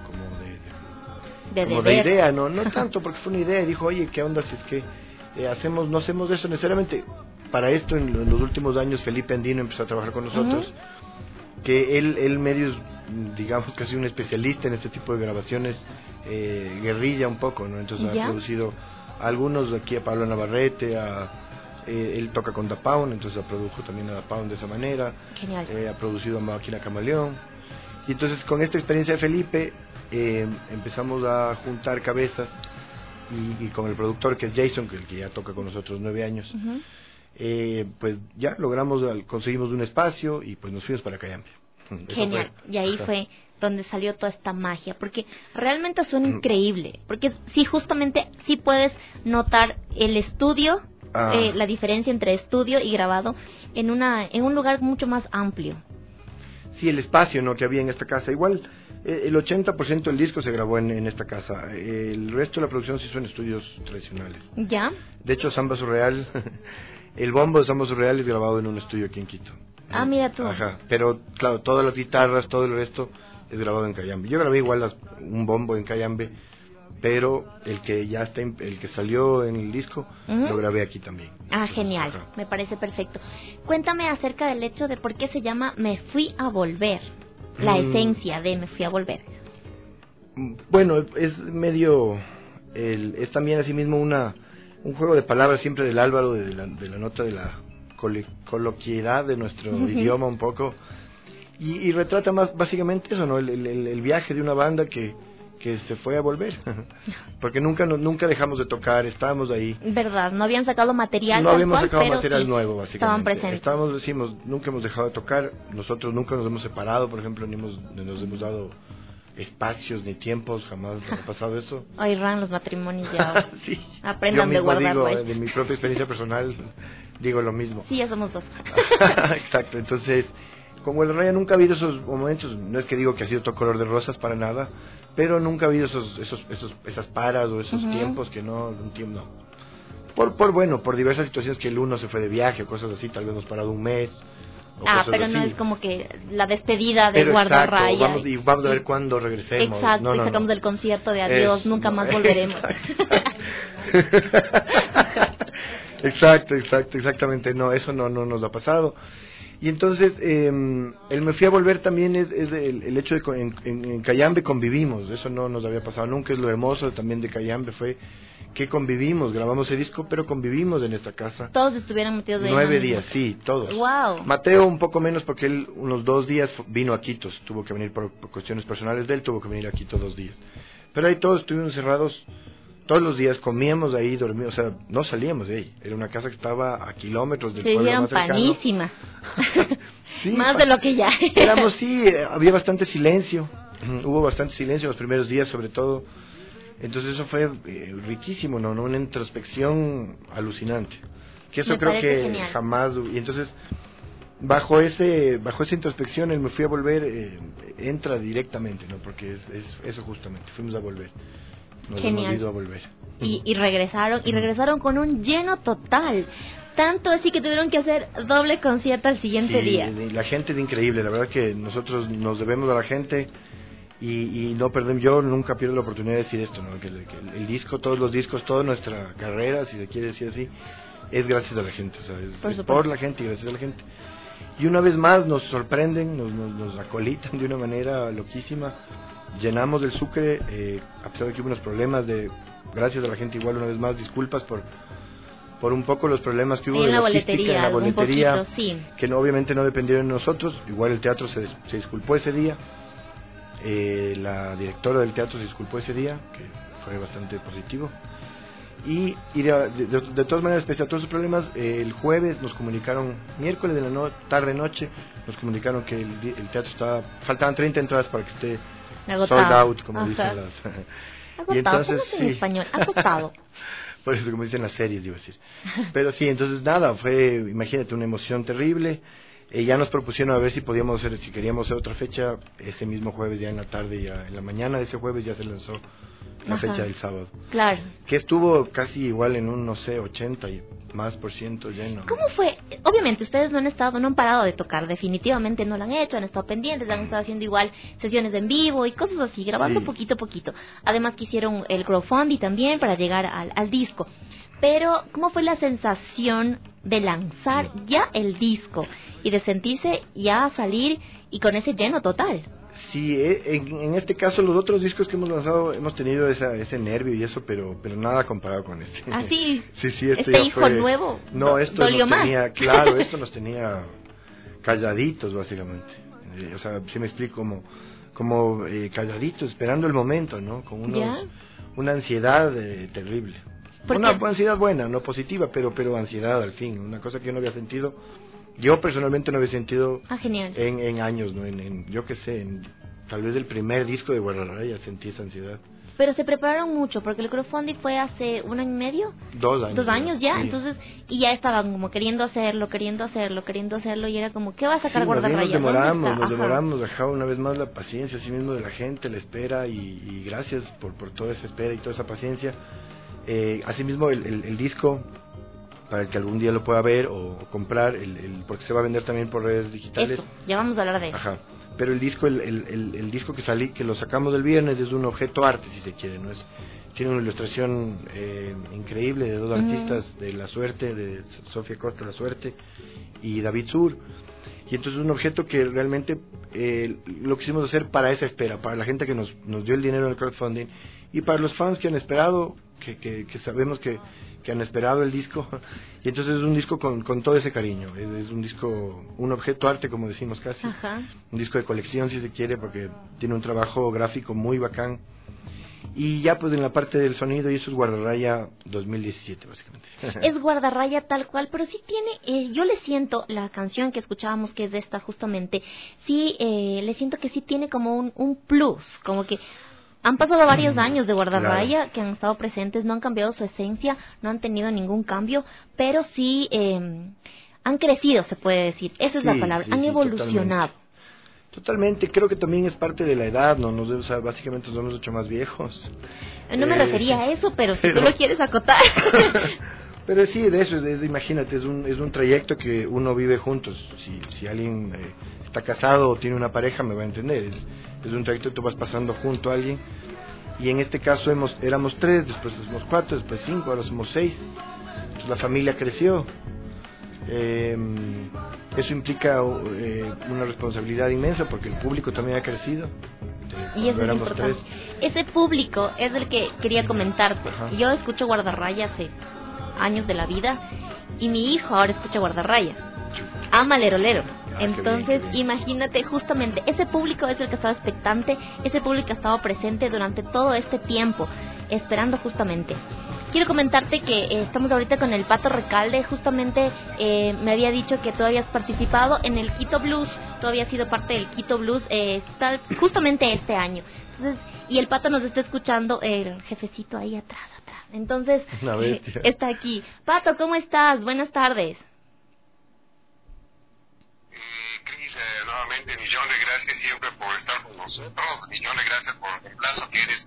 de idea, no tanto porque fue una idea, y dijo, oye, ¿qué onda si es que no hacemos eso necesariamente? Para esto, en los últimos años, Felipe Andino empezó a trabajar con nosotros, que él medio es, digamos, casi un especialista en este tipo de grabaciones, guerrilla un poco, ¿no? Entonces ha producido algunos aquí a Pablo Navarrete, él toca con Da Pound, entonces produjo también a Da Pound de esa manera. Genial. Ha producido a Máquina Camaleón, y entonces con esta experiencia de Felipe empezamos a juntar cabezas y con el productor, que es Jason, que es el que ya toca con nosotros 9 años, pues ya conseguimos un espacio y pues nos fuimos para Cayambe. Genial. Y ahí fue donde salió toda esta magia, porque realmente suena increíble, porque sí, justamente sí puedes notar el estudio, la diferencia entre estudio y grabado en un lugar mucho más amplio. Sí, el espacio, ¿no?, que había en esta casa. Igual el 80% del disco se grabó en esta casa, el resto de la producción se hizo en estudios tradicionales. ¿Ya? De hecho, Samba Surreal, el bombo de Samba Surreal es grabado en un estudio aquí en Quito. Ah, mira tú. Ajá, pero claro, todas las guitarras, todo el resto es grabado en Cayambe. Yo grabé igual un bombo en Cayambe, pero el que salió en el disco lo grabé aquí también. Ah, genial, me parece perfecto. Cuéntame acerca del hecho de por qué se llama Me Fui a Volver, la esencia de Me Fui a Volver. Bueno, es medio, es también asimismo un juego de palabras siempre del Álvaro, de la nota de la coloquiedad de nuestro idioma un poco, y retrata más básicamente eso, ¿no? El viaje de una banda que que se fue a volver, porque nunca dejamos de tocar, estábamos ahí. Verdad, no habían sacado material. No habíamos sacado pero material sí, nuevo, básicamente. Estaban presentes. Nunca hemos dejado de tocar, nosotros nunca nos hemos separado, por ejemplo, ni nos hemos dado espacios ni tiempos, jamás ha pasado eso. Oirán los matrimonios ya. Sí. Aprendan de guardarlo. De mi propia experiencia personal, digo lo mismo. Sí, ya somos dos. Exacto, entonces, como el Raya nunca ha habido esos momentos, no es que digo que ha sido todo color de rosas para nada, pero nunca ha habido esas paras o esos tiempos que no. Por diversas situaciones, que el uno se fue de viaje o cosas así, tal vez nos parado un mes. Pero así. no es como que la despedida de pero Guardarraya. Vamos a ver cuándo regresemos. Exacto, y sacamos del concierto de adiós, nunca más volveremos. Exactamente, no, eso no nos ha pasado. Y entonces, el Me Fui a Volver también es el hecho de que en Cayambe convivimos, eso no nos había pasado nunca, es lo hermoso también de Cayambe, fue que convivimos, grabamos el disco, pero convivimos en esta casa. Todos estuvieron metidos de 9 días, sí, todos. Wow. Mateo un poco menos porque él unos 2 días vino a Quito, tuvo que venir por cuestiones personales de él, tuvo que venir a Quito 2 días. Pero ahí todos estuvimos encerrados. Todos los días comíamos ahí, dormíamos, o sea, no salíamos de ahí. Era una casa que estaba a kilómetros del pueblo más cercano. Panísima. Sí, más de lo que ya éramos. Sí, había bastante silencio. Hubo bastante silencio los primeros días, sobre todo. Entonces eso fue riquísimo, ¿no? Una introspección alucinante. Que eso creo que genial. Jamás. Y entonces, bajo esa introspección, el Me Fui a Volver entra directamente, ¿no? Porque es eso justamente, fuimos a volver. Nos hemos ido a volver. Y regresaron con un lleno total. Tanto así que tuvieron que hacer doble concierto al siguiente día. La gente es increíble, la verdad que nosotros nos debemos a la gente y no perdemos. Yo nunca pierdo la oportunidad de decir esto, ¿no? Que el disco, todos los discos, toda nuestra carrera, si se quiere decir así, es gracias a la gente, o sea, es por la gente y gracias a la gente. Y una vez más nos sorprenden, nos acolitan de una manera loquísima. Llenamos el Sucre, a pesar de que hubo unos problemas gracias a la gente igual una vez más, disculpas por un poco los problemas que hubo en de la logística, en la boletería, poquito, sí. Que obviamente no dependieron de nosotros, igual el teatro se disculpó ese día, la directora del teatro se disculpó ese día, que fue bastante positivo, y de todas maneras, pese a todos esos problemas, el jueves nos comunicaron, miércoles de la tarde-noche, nos comunicaron que el teatro faltaban 30 entradas para que esté agotado. Sold out, como dicen las. Agotado, y entonces, ¿cómo en español? Agotado. Por eso, como dicen las series, iba a decir. Pero sí, entonces nada, fue, imagínate, una emoción terrible. Ya nos propusieron a ver si queríamos hacer otra fecha ese mismo jueves, ya en la tarde, ya en la mañana de ese jueves ya se lanzó la fecha del sábado. Claro. Que estuvo casi igual en un, 80 y más % lleno. ¿Cómo fue? Obviamente ustedes no han parado de tocar, definitivamente no lo han hecho, han estado pendientes, han estado haciendo igual sesiones en vivo y cosas así, grabando poquito a poquito. Además que hicieron el crowdfunding también para llegar al disco. Pero, ¿cómo fue la sensación de lanzar ya el disco y de sentirse ya salir y con ese lleno total? Sí, en este caso los otros discos que hemos lanzado hemos tenido ese nervio y eso, pero nada comparado con este. ¿Ah, sí? Sí, este hijo nuevo. No, esto nos tenía, claro, esto nos tenía calladitos básicamente. O sea, si me explico, como calladitos, esperando el momento, ¿no? Con una ansiedad terrible. Una ansiedad buena, no positiva, pero ansiedad al fin, una cosa que yo no había sentido. Yo personalmente no había sentido en años, ¿no? Yo qué sé, tal vez el primer disco de Guardarraya sentí esa ansiedad. Pero se prepararon mucho, porque el crowdfunding fue hace 1 año y medio. 2 años. 2 años ya, sí. Entonces, y ya estaban como queriendo hacerlo, y era como, ¿qué va a sacar Guardarraya? Nos demoramos, dejaba una vez más la paciencia, así mismo de la gente, la espera, y gracias por toda esa espera y toda esa paciencia. Asimismo, el disco, para el que algún día lo pueda ver o comprar, porque se va a vender también por redes digitales. Eso, ya vamos a hablar de eso. Ajá. Pero el disco, el disco que lo sacamos del viernes, es un objeto arte, si se quiere, ¿no? Tiene una ilustración increíble de 2 artistas de La Suerte, de Sofía Costa La Suerte y David Sur. Y entonces es un objeto que realmente lo quisimos hacer para esa espera, para la gente que nos dio el dinero en el crowdfunding y para los fans que han esperado que sabemos que han esperado el disco, y entonces es un disco con todo ese cariño, es un disco, un objeto arte, como decimos casi. Ajá. Un disco de colección si se quiere, porque tiene un trabajo gráfico muy bacán. Y ya pues en la parte del sonido, y eso es Guardarraya 2017 básicamente. Es Guardarraya tal cual, pero sí tiene, yo le siento, la canción que escuchábamos, que es de esta justamente, sí, le siento que sí tiene como un plus, como que han pasado varios años de Guardarraya, claro, que han estado presentes, no han cambiado su esencia, no han tenido ningún cambio, pero sí han crecido, se puede decir, esa es la palabra, han evolucionado. Totalmente, creo que también es parte de la edad, ¿no? O sea, básicamente nos hemos hecho más viejos. No me refería a eso, pero si tú lo quieres acotar. Pero sí, de eso, imagínate, es un trayecto que uno vive juntos. Si alguien está casado o tiene una pareja, me va a entender. Es un trayecto que tú vas pasando junto a alguien. Y en este caso éramos 3, después somos 4, después 5, ahora somos 6. Entonces la familia creció. Eso implica una responsabilidad inmensa porque el público también ha crecido. Y eso es importante. Ese público es el que quería comentarte. Ajá. Yo escucho Guardarraya hace años de la vida y mi hijo ahora escucha Guardarraya. Ama Lerolero. Entonces, qué bien. Imagínate, justamente, ese público es el que ha estado expectante, ese público ha estado presente durante todo este tiempo, esperando justamente. Quiero comentarte que estamos ahorita con el Pato Recalde, justamente me había dicho que tú habías participado en el Quito Blues, tú habías sido parte del Quito Blues justamente este año. Entonces, y el Pato nos está escuchando, el jefecito ahí atrás. Entonces, está aquí. Pato, ¿cómo estás? Buenas tardes. Cris, nuevamente millón de gracias siempre por estar con nosotros, millón de gracias por el plazo que eres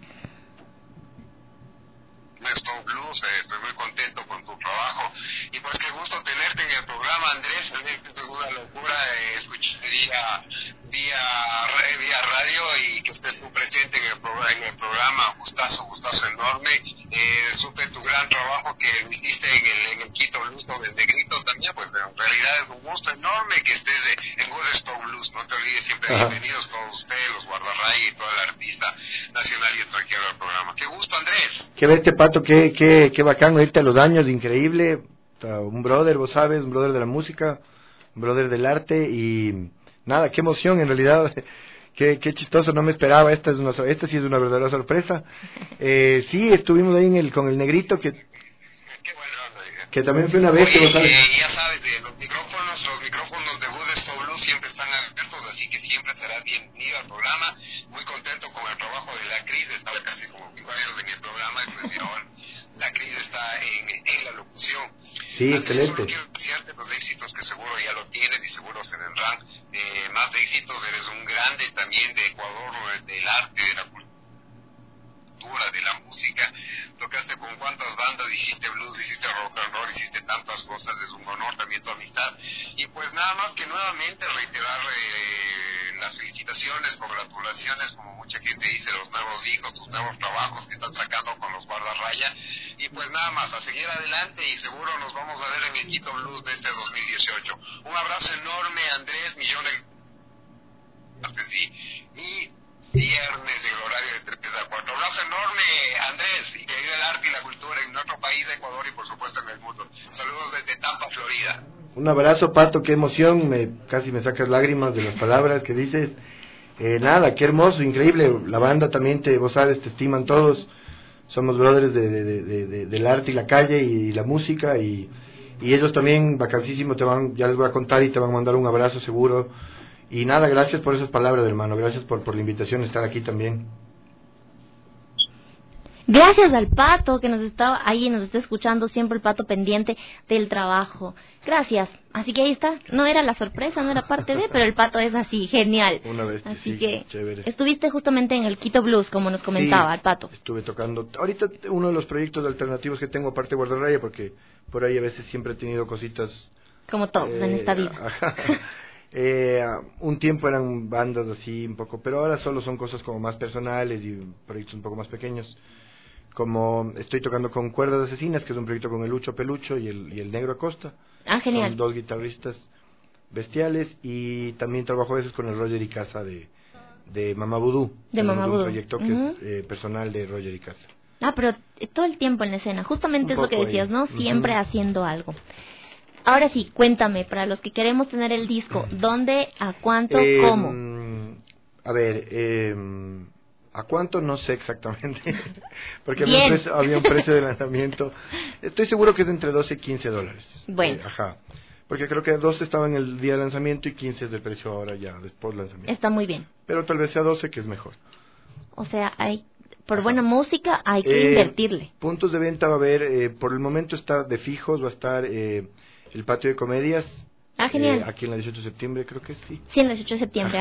Stone Blues, estoy muy contento con tu trabajo y pues qué gusto tenerte en el programa, Andrés. Realmente es una locura escuchar vía radio y que estés muy presente en el programa. Gustazo enorme. Supe tu gran trabajo que hiciste en el Quito Blues con el Negrito también, pues en realidad es un gusto enorme que estés en Good Stone Blues. No te olvides siempre, bienvenidos todos ustedes, los Guardarraya y todo el artista nacional y extranjero del programa. Qué gusto, Andrés. Qué vete, Pato, qué bacán oírte a los años, increíble. Un brother, vos sabes, un brother de la música, un brother del arte y nada, qué emoción en realidad. Qué chistoso, no me esperaba, esta sí es una verdadera sorpresa. Sí, estuvimos ahí con el Negrito, que también fue una vez, que vos sabes. Ya sabes, los micrófonos de Good Stone Blues siempre están abiertos, así que siempre serás bienvenido al programa. Muy contento con el trabajo de la Cris, estaba casi como 5 años en el programa y pues ahora la Cris está en la locución. Sí, excelente. Solo quiero desearte los éxitos que seguro ya lo tienes y seguro se vendrán más de éxitos. Eres un grande también de Ecuador, del arte, de la cultura, de la música. Tocaste con cuántas bandas, hiciste blues, hiciste rock and roll, hiciste tantas cosas, es un honor también tu amistad. Y pues nada más que nuevamente reiterar las felicitaciones, congratulaciones, como mucha gente dice, los nuevos hijos, tus nuevos trabajos que están sacando con los Guardarraya. Y pues nada más, a seguir adelante y seguro nos vamos a ver en el Quito Blues de este 2018. Un abrazo enorme, Andrés, millones de sí. Y viernes en el horario de 3 a 4. Abrazo enorme, Andrés, y que viva el arte y la cultura en nuestro país, Ecuador, y por supuesto en el mundo. Saludos desde Tampa, Florida. Un abrazo, Pato, qué emoción, casi me sacas lágrimas de las palabras que dices. Nada, qué hermoso, increíble. La banda también, vos sabes, te estiman todos. Somos brothers del arte y la calle y la música, y ellos también, vacancísimo, ya les voy a contar y te van a mandar un abrazo seguro. Y nada, gracias por esas palabras, hermano, gracias por la invitación a estar aquí también. Gracias al Pato que nos está escuchando, siempre el Pato pendiente del trabajo. Gracias. Así que ahí está, no era la sorpresa, no era parte de, pero el Pato es así, genial. Una vez, así sí, que chévere. Estuviste justamente en el Quito Blues, como nos comentaba el Pato. Estuve tocando. Ahorita uno de los proyectos alternativos que tengo aparte de Guardarraya, porque por ahí a veces siempre he tenido cositas como todos en esta vida. Un tiempo eran bandas así un poco, pero ahora solo son cosas como más personales y proyectos un poco más pequeños. Como estoy tocando con Cuerdas Asesinas, que es un proyecto con el Lucho Pelucho y el Negro Acosta. Genial. Son 2 guitarristas bestiales, y también trabajo a veces con el Roger Icaza de Mamá Vudú. De Mamá Vudú. Un proyecto que es personal de Roger Icaza. Pero todo el tiempo en la escena, justamente es lo que decías, ¿no? Siempre haciendo algo. Ahora sí, cuéntame, para los que queremos tener el disco, ¿dónde, a cuánto, cómo? A ver, ¿a cuánto? No sé exactamente, porque había un precio de lanzamiento. Estoy seguro que es entre $12 y $15. Bueno. Porque creo que 12 estaba en el día de lanzamiento y 15 es el precio ahora ya, después del lanzamiento. Está muy bien. Pero tal vez sea 12, que es mejor. O sea, por buena música hay que invertirle. Puntos de venta va a haber, por el momento está de fijos, va a estar el Patio de Comedias. Genial. Aquí en la 18 de septiembre, creo que sí. Sí, en la 18 de septiembre,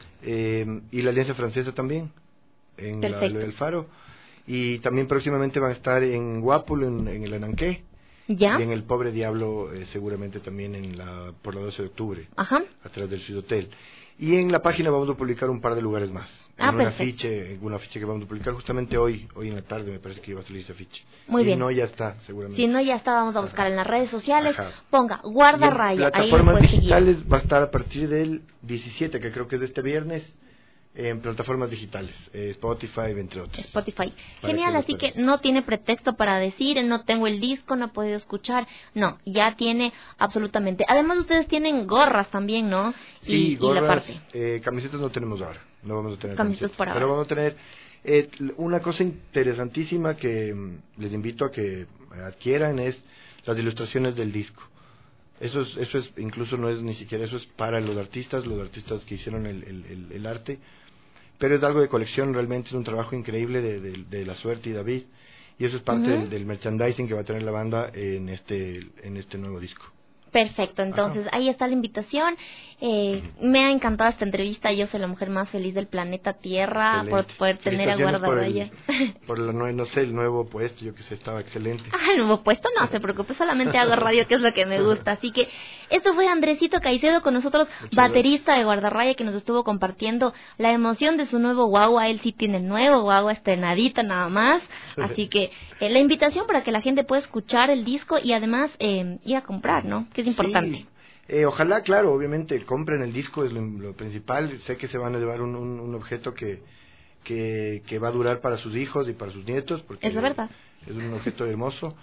y la Alianza Francesa también, en el Faro. Y también próximamente van a estar en Guápulo, en el Ananqué. ¿Ya? Y en el Pobre Diablo, seguramente también por la 12 de octubre, atrás del Ciudad Hotel. Y en la página vamos a publicar un par de lugares más. Un afiche que vamos a publicar justamente hoy en la tarde, me parece que iba a salir ese afiche. Muy bien. Si no, ya está, seguramente. Si no, ya está, vamos a buscar en las redes sociales. Ponga Guardarraya. En plataformas digitales va a estar a partir del 17, que creo que es de este viernes, en plataformas digitales, Spotify, entre otras. Spotify. Genial, así que no tiene pretexto para decir, no tengo el disco, no he podido escuchar. No, ya tiene absolutamente. Además, ustedes tienen gorras también, ¿no? Sí, gorras, camisetas no tenemos ahora. No vamos a tener camisetas por ahora. Pero vamos a tener una cosa interesantísima que les invito a que adquieran, es las ilustraciones del disco. Eso es incluso no es ni siquiera, eso es para los artistas que hicieron el arte. Pero es algo de colección, realmente es un trabajo increíble de La Suerte y David, y eso es parte del merchandising que va a tener la banda en este nuevo disco. Perfecto, entonces ahí está la invitación. Me ha encantado esta entrevista. Yo soy la mujer más feliz del planeta Tierra. Excelente. Por poder tener a Guardarraya. El nuevo puesto, yo que sé, estaba excelente. El nuevo puesto, no se preocupe, solamente hago radio, que es lo que me gusta. Así que esto fue Andresito Caicedo con nosotros, baterista de Guardarraya, que nos estuvo compartiendo la emoción de su nuevo guagua. Él sí tiene el nuevo guagua estrenadito nada más. Así que la invitación para que la gente pueda escuchar el disco y además ir a comprar, ¿no? Que es importante. Sí. Ojalá, claro, obviamente compren el disco, es lo principal. Sé que se van a llevar un objeto que va a durar para sus hijos y para sus nietos, porque es la verdad. Es un objeto hermoso.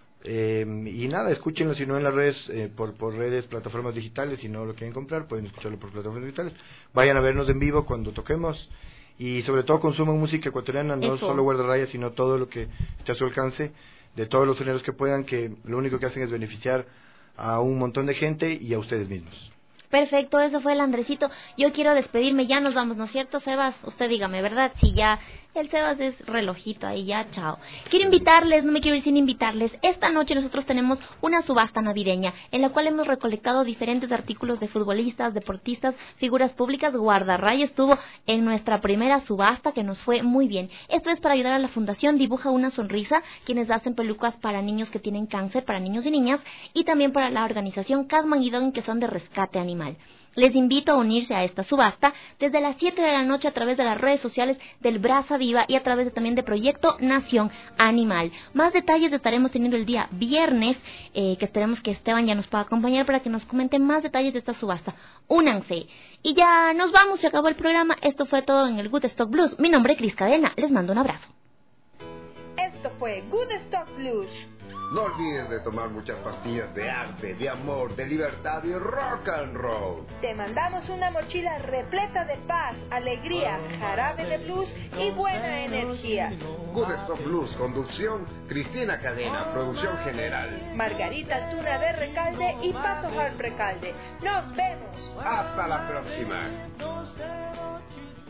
Y nada, escúchenlo, si no en las redes, por redes, plataformas digitales. Si no lo quieren comprar, pueden escucharlo por plataformas digitales. Vayan a vernos en vivo cuando toquemos, y sobre todo consuman música ecuatoriana, no solo Guardarraya, sino todo lo que esté a su alcance, de todos los géneros que puedan, que lo único que hacen es beneficiar a un montón de gente y a ustedes mismos. Perfecto, eso fue el Andresito. Yo quiero despedirme, ya nos vamos, ¿no es cierto, Sebas? Usted dígame, ¿verdad? Si ya el Sebas es relojito ahí, ya, chao. Quiero invitarles, no me quiero ir sin invitarles. Esta noche nosotros tenemos una subasta navideña en la cual hemos recolectado diferentes artículos de futbolistas, deportistas, figuras públicas. Guardarraya estuvo en nuestra primera subasta, que nos fue muy bien. Esto es para ayudar a la Fundación Dibuja una Sonrisa, quienes hacen pelucas para niños que tienen cáncer, para niños y niñas, y también para la organización Casman y Don, que son de rescate animal. Les invito a unirse a esta subasta desde las 7 de la noche a través de las redes sociales del Brasa Viva y a través también de Proyecto Nación Animal. Más detalles estaremos teniendo el día viernes, que esperemos que Esteban ya nos pueda acompañar para que nos comente más detalles de esta subasta. Únanse. Y ya nos vamos, se acabó el programa. Esto fue todo en el Good Stock Blues. Mi nombre es Cris Cadena, les mando un abrazo. Esto fue Good Stock Blues. No olvides de tomar muchas pastillas de arte, de amor, de libertad y rock and roll. Te mandamos una mochila repleta de paz, alegría, jarabe de blues y buena energía. Good Stock Blues, conducción Cristina Cadena, producción general Margarita Altuna de Recalde y Pato Hart Recalde. Nos vemos. Hasta la próxima.